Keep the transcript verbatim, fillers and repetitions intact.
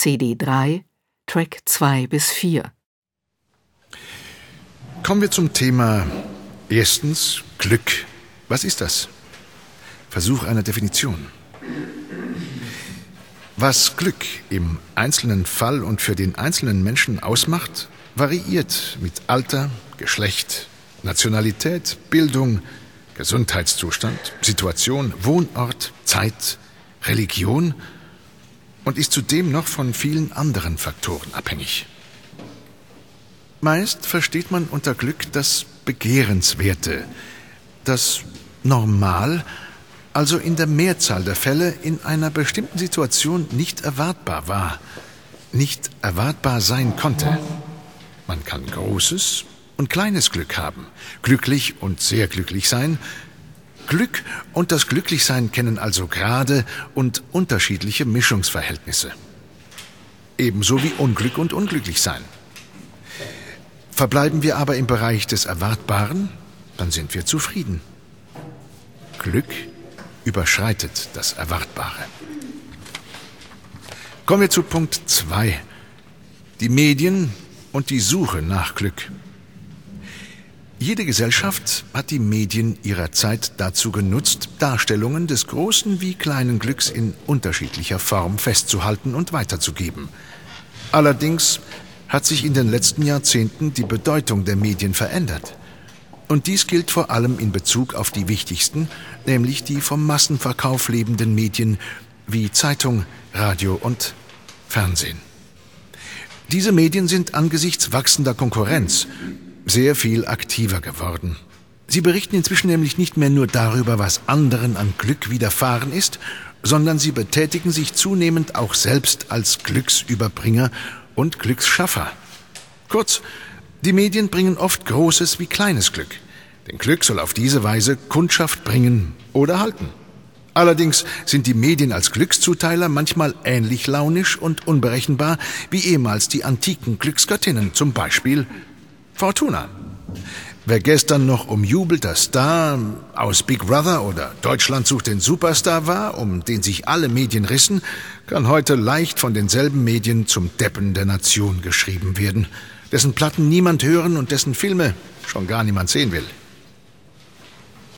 C D drei, Track zwei bis vier. Kommen wir zum Thema erstens Glück. Was ist das? Versuch einer Definition. Was Glück im einzelnen Fall und für den einzelnen Menschen ausmacht, variiert mit Alter, Geschlecht, Nationalität, Bildung, Gesundheitszustand, Situation, Wohnort, Zeit, Religion und ist zudem noch von vielen anderen Faktoren abhängig. Meist versteht man unter Glück das Begehrenswerte, das Normal, also in der Mehrzahl der Fälle in einer bestimmten Situation nicht erwartbar war, nicht erwartbar sein konnte. Man kann großes und kleines Glück haben, glücklich und sehr glücklich sein. Glück und das Glücklichsein kennen also Grade und unterschiedliche Mischungsverhältnisse. Ebenso wie Unglück und Unglücklichsein. Verbleiben wir aber im Bereich des Erwartbaren, dann sind wir zufrieden. Glück überschreitet das Erwartbare. Kommen wir zu Punkt zwei. Die Medien und die Suche nach Glück. Jede Gesellschaft hat die Medien ihrer Zeit dazu genutzt, Darstellungen des großen wie kleinen Glücks in unterschiedlicher Form festzuhalten und weiterzugeben. Allerdings hat sich in den letzten Jahrzehnten die Bedeutung der Medien verändert. Und dies gilt vor allem in Bezug auf die wichtigsten, nämlich die vom Massenverkauf lebenden Medien wie Zeitung, Radio und Fernsehen. Diese Medien sind angesichts wachsender Konkurrenz sehr viel aktiver geworden. Sie berichten inzwischen nämlich nicht mehr nur darüber, was anderen an Glück widerfahren ist, sondern sie betätigen sich zunehmend auch selbst als Glücksüberbringer und Glücksschaffer. Kurz, die Medien bringen oft großes wie kleines Glück. Denn Glück soll auf diese Weise Kundschaft bringen oder halten. Allerdings sind die Medien als Glückszuteiler manchmal ähnlich launisch und unberechenbar wie ehemals die antiken Glücksgöttinnen, zum Beispiel Fortuna. Wer gestern noch umjubelter Star aus Big Brother oder Deutschland sucht den Superstar war, um den sich alle Medien rissen, kann heute leicht von denselben Medien zum Deppen der Nation geschrieben werden, dessen Platten niemand hören und dessen Filme schon gar niemand sehen will.